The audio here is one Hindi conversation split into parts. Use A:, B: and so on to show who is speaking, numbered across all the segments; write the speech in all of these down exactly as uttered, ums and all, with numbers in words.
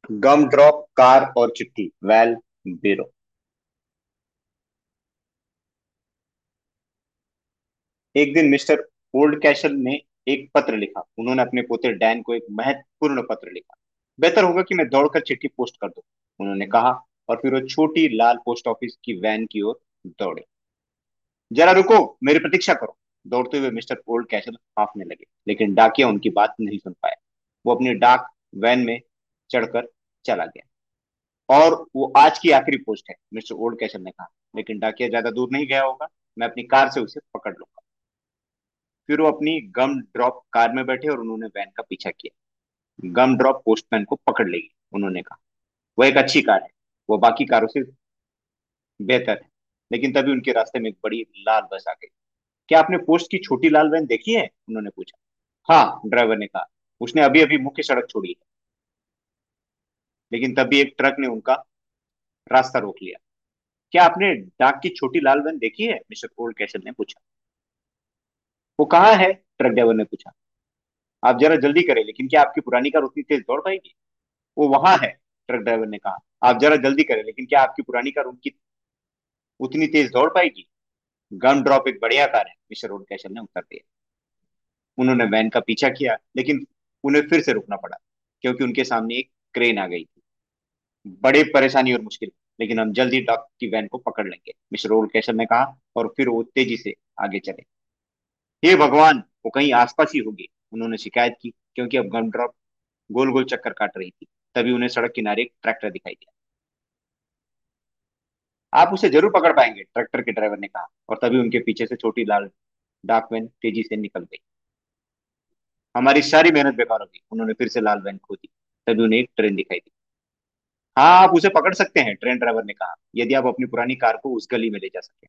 A: गम ड्रॉप कार और चिट्ठी वेल बीरो। एक दिन मिस्टर ओल्ड कैशल ने एक पत्र लिखा। उन्होंने अपने पोते डैन को एक महत्वपूर्ण पत्र लिखा। बेहतर होगा कि मैं दौड़कर चिट्ठी पोस्ट कर दूं, उन्होंने कहा। और फिर वो छोटी लाल पोस्ट ऑफिस की वैन की ओर दौड़े। जरा रुको, मेरी प्रतीक्षा करो। दौड़ते हुए मिस्टर ओल्ड कैशल हांफने लगे, लेकिन डाकिया उनकी बात नहीं सुन पाया। वो अपनी डाक वैन में चढ़कर चला गया। और वो आज की आखिरी पोस्ट है, मिस्टर ओल्ड कैशल ने कहा। लेकिन डाकिया ज्यादा दूर नहीं गया होगा, मैं अपनी कार से उसे पकड़ लूंगा। फिर वो अपनी गम ड्रॉप कार में बैठे और उन्होंने वैन का पीछा किया। गम ड्रॉप पोस्टमैन को पकड़ लेगी, उन्होंने कहा। वह एक अच्छी कार है, वो बाकी कारों से बेहतर है। लेकिन तभी उनके रास्ते में एक बड़ी लाल बस आ गई। क्या आपने पोस्ट की छोटी लाल वैन देखी है, उन्होंने पूछा। हाँ, ड्राइवर ने कहा। उसने अभी अभी मुख्य सड़क छोड़ी है। लेकिन तभी एक ट्रक ने उनका रास्ता रोक लिया। क्या आपने डाक की छोटी लाल वैन देखी है, मिस्टर ओल्ड कैसल ने पूछा। वो कहाँ है, ट्रक ड्राइवर ने पूछा। आप जरा जल्दी करें, लेकिन क्या आपकी पुरानी कार उतनी तेज दौड़ पाएगी। वो वहां है, ट्रक ड्राइवर ने कहा। आप जरा जल्दी करें, लेकिन क्या आपकी पुरानी कार उनकी उतनी तेज दौड़ पाएगी। गन ड्रॉप एक बढ़िया कार है, मिस्टर रोड कैशल ने उत्तर दिया। उन्होंने वैन का पीछा किया, लेकिन उन्हें फिर से रुकना पड़ा, क्योंकि उनके सामने एक क्रेन आ गई थी। बड़े परेशानी और मुश्किल, लेकिन हम जल्दी डॉक की वैन को पकड़ लेंगे, मिस्टर रोड कैशल ने कहा। और फिर वो तेजी से आगे चले। हे भगवान, वो कहीं आसपास ही होगी, उन्होंने शिकायत की, क्योंकि अब गन ड्रॉप गोल गोल चक्कर काट रही थी। तभी उन्हें सड़क किनारे एक ट्रैक्टर दिखाई दिया। आप उसे जरूर पकड़ पाएंगे, ट्रैक्टर के ड्राइवर ने कहा। और तभी उनके पीछे से छोटी लाल डाक वैन तेजी से निकल गई। हमारी सारी मेहनत बेकार होगी, उन्होंने फिर से लाल वैन खो दी। तभी उन्हें एक ट्रेन दिखाई दी। हाँ, आप उसे पकड़ सकते हैं, ट्रेन ड्राइवर ने कहा, यदि आप अपनी पुरानी कार को उस गली में ले जा सके।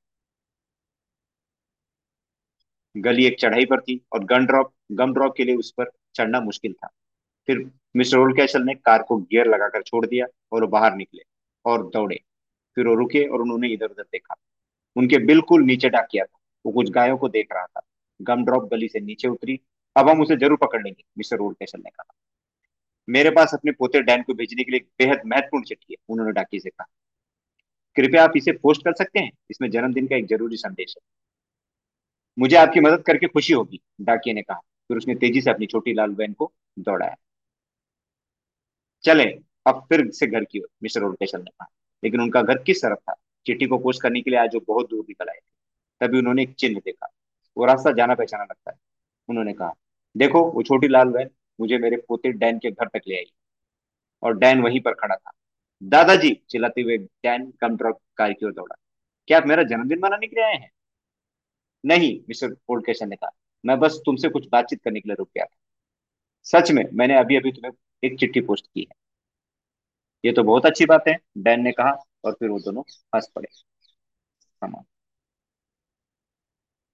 A: गली एक चढ़ाई पर थी और गन ड्रॉप गम ड्रॉप के लिए उस पर चढ़ना मुश्किल था। फिर मिस्टर ओल्ड कैसल ने कार को गियर लगाकर छोड़ दिया और वो बाहर निकले और दौड़े। फिर वो रुके और उन्होंने इधर उधर देखा। उनके बिल्कुल नीचे डाकिया था। वो कुछ गायों को देख रहा था। गम ड्रॉप गली से नीचे उतरी। अब हम उसे जरूर पकड़ लेंगे, मिस्टर ओल्ड कैसल ने कहा। मेरे पास अपने पोते डैन को भेजने के लिए एक बेहद महत्वपूर्ण चिट्ठी है, उन्होंने डाकिया से कहा। कृपया आप इसे पोस्ट कर सकते हैं, इसमें जन्मदिन का एक जरूरी संदेश है। मुझे आपकी मदद करके खुशी होगी, डाकिया ने कहा। फिर उसने तेजी से अपनी छोटी लाल वैन को दौड़ाया। चले, अब फिर से घर की ओर, मिस्टर ओल्ड ने कहा। लेकिन उनका घर किस तरफ था। चिट्ठी को पोस्ट करने के लिए आज वो बहुत दूर निकल आए थे। तभी उन्होंने एक चिन्ह देखा। वो रास्ता जाना पहचाना लगता है, उन्होंने कहा। देखो, वो छोटी लाल वैन मुझे मेरे पोते डैन के घर तक ले आई। और डैन वहीं पर खड़ा था। दादाजी, चिल्लाते हुए डैन कम ट्रक कार की ओर दौड़ा। क्या आप मेरा जन्मदिन मनाने के लिए आए हैं। नहीं, मिस्टर ओल्डकेशन ने कहा। मैं बस तुमसे कुछ बातचीत करने के लिए रुक गया था। सच में, मैंने अभी अभी तुम्हें एक चिट्ठी पोस्ट की है। ये तो बहुत अच्छी बात है, डैन ने कहा। और फिर वो दोनों हंस पड़े।